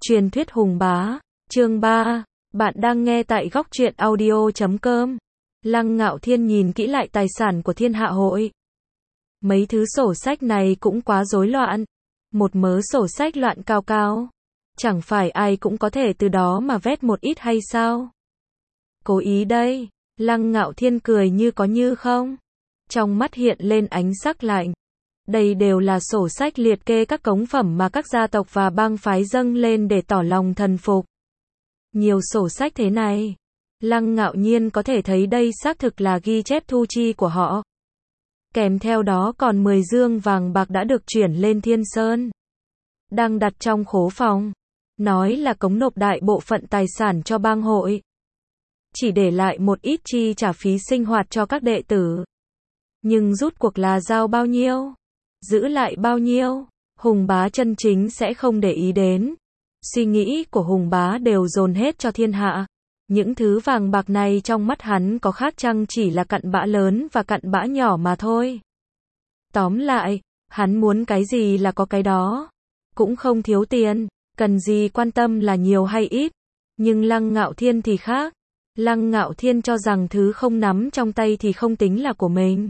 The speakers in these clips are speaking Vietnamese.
Truyền thuyết Hùng Bá, chương 3, bạn đang nghe tại góc truyện audio.com. Lăng Ngạo Thiên nhìn kỹ lại tài sản của Thiên Hạ Hội. Mấy thứ sổ sách này cũng quá rối loạn. Một mớ sổ sách loạn cao cao. Chẳng phải ai cũng có thể từ đó mà vét một ít hay sao? Cố ý đây. Lăng Ngạo Thiên cười như có như không. Trong mắt hiện lên ánh sắc lạnh. Đây đều là sổ sách liệt kê các cống phẩm mà các gia tộc và bang phái dâng lên để tỏ lòng thần phục. Nhiều sổ sách thế này. Lăng Ngạo Nhiên có thể thấy đây xác thực là ghi chép thu chi của họ. Kèm theo đó còn 10 dương vàng bạc đã được chuyển lên Thiên Sơn. Đang đặt trong khố phòng. Nói là cống nộp đại bộ phận tài sản cho bang hội. Chỉ để lại một ít chi trả phí sinh hoạt cho các đệ tử. Nhưng rút cuộc là giao bao nhiêu? Giữ lại bao nhiêu? Hùng Bá chân chính sẽ không để ý đến. Suy nghĩ của Hùng Bá đều dồn hết cho thiên hạ. Những thứ vàng bạc này trong mắt hắn có khác chăng chỉ là cặn bã lớn và cặn bã nhỏ mà thôi. Tóm lại, hắn muốn cái gì là có cái đó. Cũng không thiếu tiền, cần gì quan tâm là nhiều hay ít. Nhưng Lăng Ngạo Thiên thì khác. Lăng Ngạo Thiên cho rằng thứ không nắm trong tay thì không tính là của mình.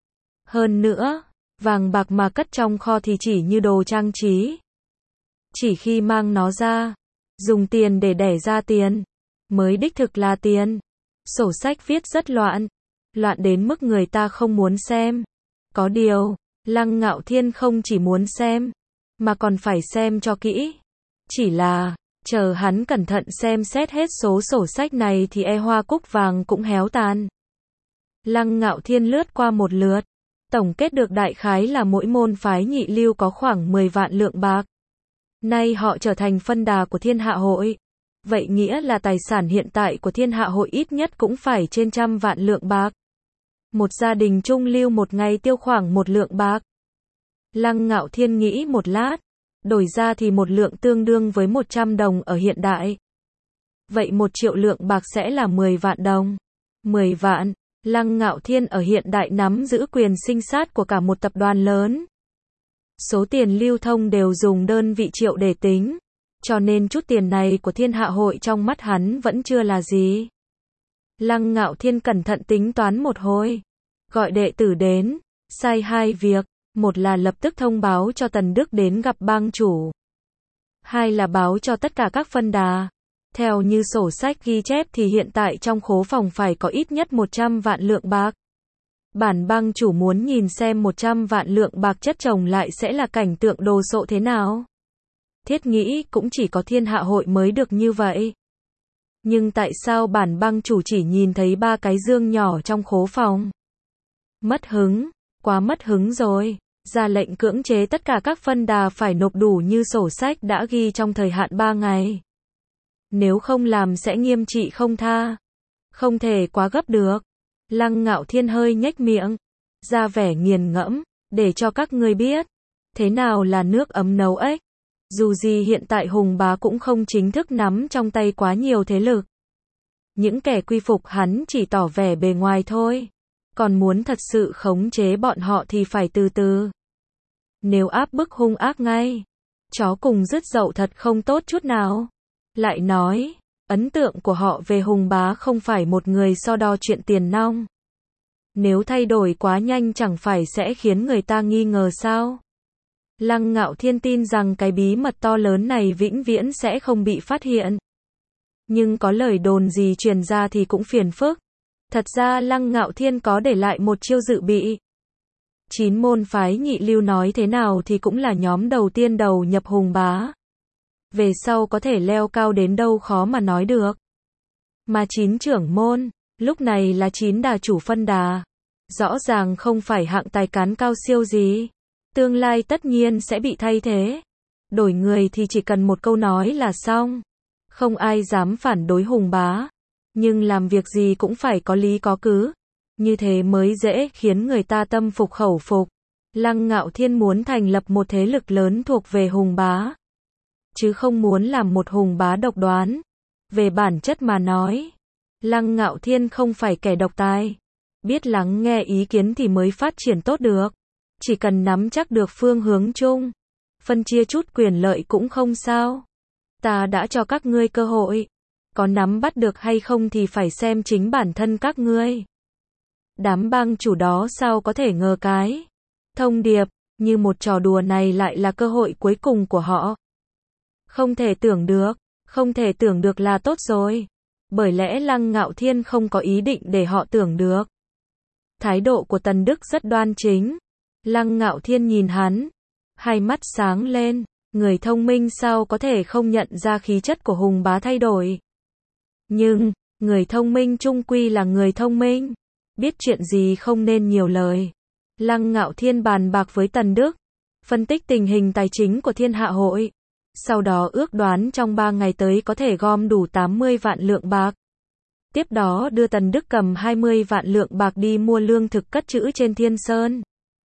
Hơn nữa, vàng bạc mà cất trong kho thì chỉ như đồ trang trí. Chỉ khi mang nó ra, dùng tiền để đẻ ra tiền, mới đích thực là tiền. Sổ sách viết rất loạn, loạn đến mức người ta không muốn xem. Có điều, Lăng Ngạo Thiên không chỉ muốn xem, mà còn phải xem cho kỹ. Chỉ là, chờ hắn cẩn thận xem xét hết số sổ sách này thì hoa cúc vàng cũng héo tàn. Lăng Ngạo Thiên lướt qua một lượt. Tổng kết được đại khái là mỗi môn phái nhị lưu có khoảng 10 vạn lượng bạc. Nay họ trở thành phân đà của Thiên Hạ Hội. Vậy nghĩa là tài sản hiện tại của Thiên Hạ Hội ít nhất cũng phải trên 100 vạn lượng bạc. Một gia đình trung lưu một ngày tiêu khoảng 1 lượng bạc. Lăng Ngạo Thiên nghĩ một lát. Đổi ra thì 1 lượng tương đương với 100 đồng ở hiện đại. Vậy 1 triệu lượng bạc sẽ là 10 vạn đồng. 10 vạn. Lăng Ngạo Thiên ở hiện đại nắm giữ quyền sinh sát của cả một tập đoàn lớn. Số tiền lưu thông đều dùng đơn vị triệu để tính. Cho nên chút tiền này của Thiên Hạ Hội trong mắt hắn vẫn chưa là gì. Lăng Ngạo Thiên cẩn thận tính toán một hồi. Gọi đệ tử đến. Sai 2 việc. Một là lập tức thông báo cho Tần Đức đến gặp bang chủ. 2 là báo cho tất cả các phân đà. Theo như sổ sách ghi chép thì hiện tại trong khố phòng phải có ít nhất 100 vạn lượng bạc. Bản bang chủ muốn nhìn xem 100 vạn lượng bạc chất chồng lại sẽ là cảnh tượng đồ sộ thế nào. Thiết nghĩ cũng chỉ có Thiên Hạ Hội mới được như vậy. Nhưng tại sao bản bang chủ chỉ nhìn thấy 3 cái dương nhỏ trong khố phòng? Mất hứng, quá mất hứng rồi. Ra lệnh cưỡng chế tất cả các phân đà phải nộp đủ như sổ sách đã ghi trong thời hạn 3 ngày. Nếu không làm sẽ nghiêm trị không tha. Không thể quá gấp được. Lăng Ngạo Thiên hơi nhếch miệng, ra vẻ nghiền ngẫm, để cho các ngươi biết. Thế nào là nước ấm nấu ếch. Dù gì hiện tại Hùng Bá cũng không chính thức nắm trong tay quá nhiều thế lực. Những kẻ quy phục hắn chỉ tỏ vẻ bề ngoài thôi. Còn muốn thật sự khống chế bọn họ thì phải từ từ. Nếu áp bức hung ác ngay, chó cùng rứt dậu thật không tốt chút nào. Lại nói, ấn tượng của họ về Hùng Bá không phải một người so đo chuyện tiền nong. Nếu thay đổi quá nhanh chẳng phải sẽ khiến người ta nghi ngờ sao? Lăng Ngạo Thiên tin rằng cái bí mật to lớn này vĩnh viễn sẽ không bị phát hiện. Nhưng có lời đồn gì truyền ra thì cũng phiền phức. Thật ra Lăng Ngạo Thiên có để lại một chiêu dự bị. 9 môn phái nhị lưu nói thế nào thì cũng là nhóm đầu tiên đầu nhập Hùng Bá. Về sau có thể leo cao đến đâu khó mà nói được. Mà 9 trưởng môn, lúc này là 9 đà chủ phân đà. Rõ ràng không phải hạng tài cán cao siêu gì. Tương lai tất nhiên sẽ bị thay thế. Đổi người thì chỉ cần một câu nói là xong. Không ai dám phản đối Hùng Bá. Nhưng làm việc gì cũng phải có lý có cứ. Như thế mới dễ khiến người ta tâm phục khẩu phục. Lăng Ngạo Thiên muốn thành lập một thế lực lớn thuộc về Hùng Bá. Chứ không muốn làm một Hùng Bá độc đoán. Về bản chất mà nói, Lăng Ngạo Thiên không phải kẻ độc tài. Biết lắng nghe ý kiến thì mới phát triển tốt được. Chỉ cần nắm chắc được phương hướng chung, phân chia chút quyền lợi cũng không sao. Ta đã cho các ngươi cơ hội. Có nắm bắt được hay không thì phải xem chính bản thân các ngươi. Đám bang chủ đó sao có thể ngờ cái thông điệp như một trò đùa này lại là cơ hội cuối cùng của họ. Không thể tưởng được, không thể tưởng được là tốt rồi. Bởi lẽ Lăng Ngạo Thiên không có ý định để họ tưởng được. Thái độ của Tần Đức rất đoan chính. Lăng Ngạo Thiên nhìn hắn, hai mắt sáng lên, người thông minh sao có thể không nhận ra khí chất của Hùng Bá thay đổi. Nhưng, người thông minh chung quy là người thông minh, biết chuyện gì không nên nhiều lời. Lăng Ngạo Thiên bàn bạc với Tần Đức, phân tích tình hình tài chính của Thiên Hạ Hội. Sau đó ước đoán trong 3 ngày tới có thể gom đủ 80 vạn lượng bạc. Tiếp đó đưa Tần Đức cầm 20 vạn lượng bạc đi mua lương thực cất trữ trên Thiên Sơn.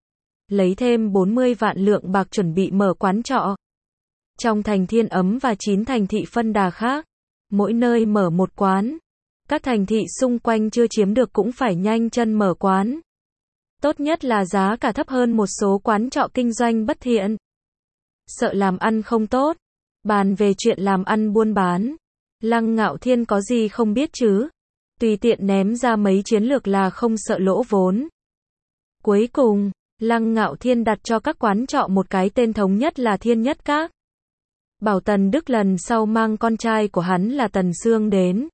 Lấy thêm 40 vạn lượng bạc chuẩn bị mở quán trọ. Trong thành Thiên Ấm và 9 thành thị phân đà khác, mỗi nơi mở một quán. Các thành thị xung quanh chưa chiếm được cũng phải nhanh chân mở quán. Tốt nhất là giá cả thấp hơn một số quán trọ kinh doanh bất thiện. Sợ làm ăn không tốt. Bàn về chuyện làm ăn buôn bán, Lăng Ngạo Thiên có gì không biết chứ. Tùy tiện ném ra mấy chiến lược là không sợ lỗ vốn. Cuối cùng, Lăng Ngạo Thiên đặt cho các quán trọ một cái tên thống nhất là Thiên Nhất Các. Bảo Tần Đức lần sau mang con trai của hắn là Tần Sương đến.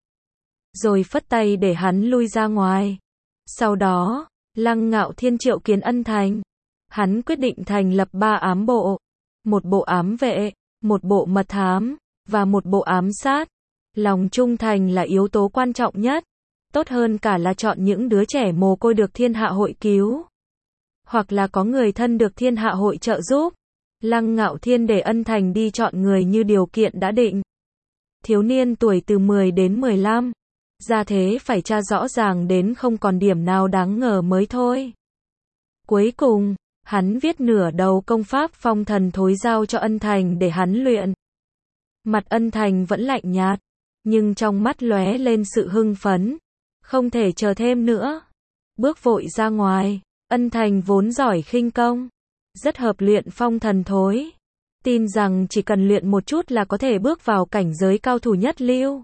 Rồi phất tay để hắn lui ra ngoài. Sau đó, Lăng Ngạo Thiên triệu kiến Ân Thành. Hắn quyết định thành lập 3 ám bộ. Một bộ ám vệ, một bộ mật thám, và một bộ ám sát. Lòng trung thành là yếu tố quan trọng nhất. Tốt hơn cả là chọn những đứa trẻ mồ côi được Thiên Hạ Hội cứu. Hoặc là có người thân được Thiên Hạ Hội trợ giúp. Lăng Ngạo Thiên để Ân Thành đi chọn người như điều kiện đã định. Thiếu niên tuổi từ 10 đến 15. Ra thế phải tra rõ ràng đến không còn điểm nào đáng ngờ mới thôi. Cuối cùng, hắn viết nửa đầu công pháp phong thần thối giao cho Ân Thành để hắn luyện. Mặt Ân Thành vẫn lạnh nhạt, nhưng trong mắt lóe lên sự hưng phấn. Không thể chờ thêm nữa. Bước vội ra ngoài, Ân Thành vốn giỏi khinh công, rất hợp luyện phong thần thối. Tin rằng chỉ cần luyện một chút là có thể bước vào cảnh giới cao thủ nhất lưu.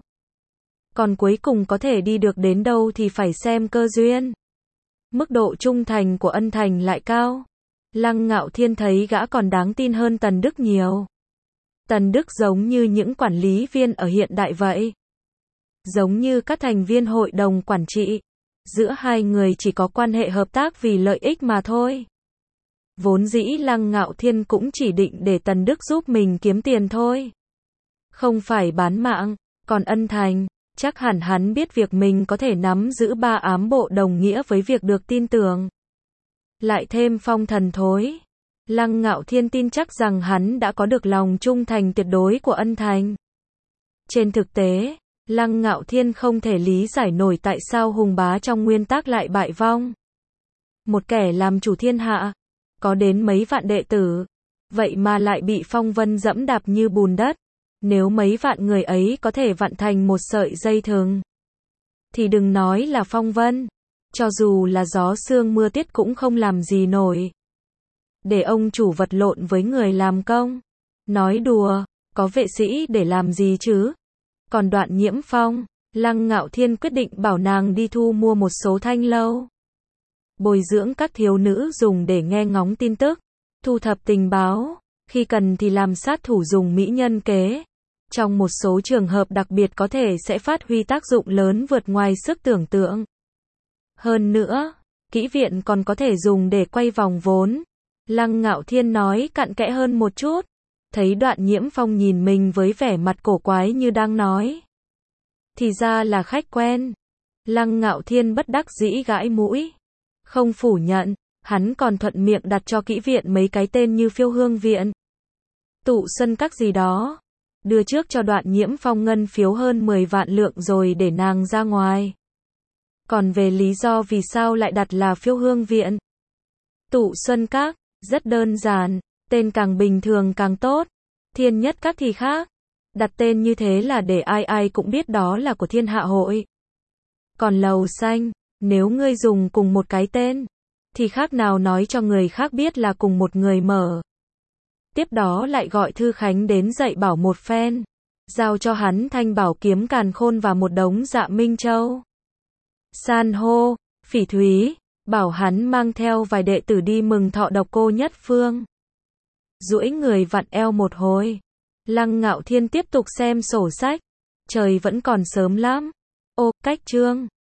Còn cuối cùng có thể đi được đến đâu thì phải xem cơ duyên. Mức độ trung thành của Ân Thành lại cao. Lăng Ngạo Thiên thấy gã còn đáng tin hơn Tần Đức nhiều. Tần Đức giống như những quản lý viên ở hiện đại vậy. Giống như các thành viên hội đồng quản trị. Giữa hai người chỉ có quan hệ hợp tác vì lợi ích mà thôi. Vốn dĩ Lăng Ngạo Thiên cũng chỉ định để Tần Đức giúp mình kiếm tiền thôi. Không phải bán mạng. Còn Ân Thành, chắc hẳn hắn biết việc mình có thể nắm giữ 3 ám bộ đồng nghĩa với việc được tin tưởng. Lại thêm phong thần thối. Lăng Ngạo Thiên tin chắc rằng hắn đã có được lòng trung thành tuyệt đối của Ân Thành. Trên thực tế, Lăng Ngạo Thiên không thể lý giải nổi tại sao Hùng Bá trong nguyên tắc lại bại vong. Một kẻ làm chủ thiên hạ, có đến mấy vạn đệ tử, vậy mà lại bị phong vân dẫm đạp như bùn đất. Nếu mấy vạn người ấy có thể vặn thành một sợi dây thừng, thì đừng nói là phong vân, cho dù là gió sương mưa tiết cũng không làm gì nổi. Để ông chủ vật lộn với người làm công. Nói đùa, có vệ sĩ để làm gì chứ? Còn Đoạn Nhiễm Phong, Lăng Ngạo Thiên quyết định bảo nàng đi thu mua một số thanh lâu. Bồi dưỡng các thiếu nữ dùng để nghe ngóng tin tức, thu thập tình báo, khi cần thì làm sát thủ dùng mỹ nhân kế. Trong một số trường hợp đặc biệt có thể sẽ phát huy tác dụng lớn vượt ngoài sức tưởng tượng. Hơn nữa, kỹ viện còn có thể dùng để quay vòng vốn. Lăng Ngạo Thiên nói cặn kẽ hơn một chút. Thấy Đoạn Nhiễm Phong nhìn mình với vẻ mặt cổ quái như đang nói. Thì ra là khách quen. Lăng Ngạo Thiên bất đắc dĩ gãi mũi. Không phủ nhận, hắn còn thuận miệng đặt cho kỹ viện mấy cái tên như Phiêu Hương Viện, Tụ Xuân Các gì đó. Đưa trước cho Đoạn Nhiễm Phong ngân phiếu hơn 10 vạn lượng rồi để nàng ra ngoài. Còn về lý do vì sao lại đặt là Phiêu Hương Viện, Tụ Xuân Các, rất đơn giản, tên càng bình thường càng tốt. Thiên Nhất Các thì khác. Đặt tên như thế là để ai ai cũng biết đó là của Thiên Hạ Hội. Còn Lầu Xanh, nếu ngươi dùng cùng một cái tên, thì khác nào nói cho người khác biết là cùng một người mở. Tiếp đó lại gọi Thư Khánh đến dạy bảo một phen. Giao cho hắn thanh bảo kiếm càn khôn và một đống dạ minh châu. San hô, Phỉ Thúy, bảo hắn mang theo vài đệ tử đi mừng thọ độc cô nhất phương. Duỗi người vặn eo một hồi. Lăng Ngạo Thiên tiếp tục xem sổ sách. Trời vẫn còn sớm lắm. Ô, cách chương.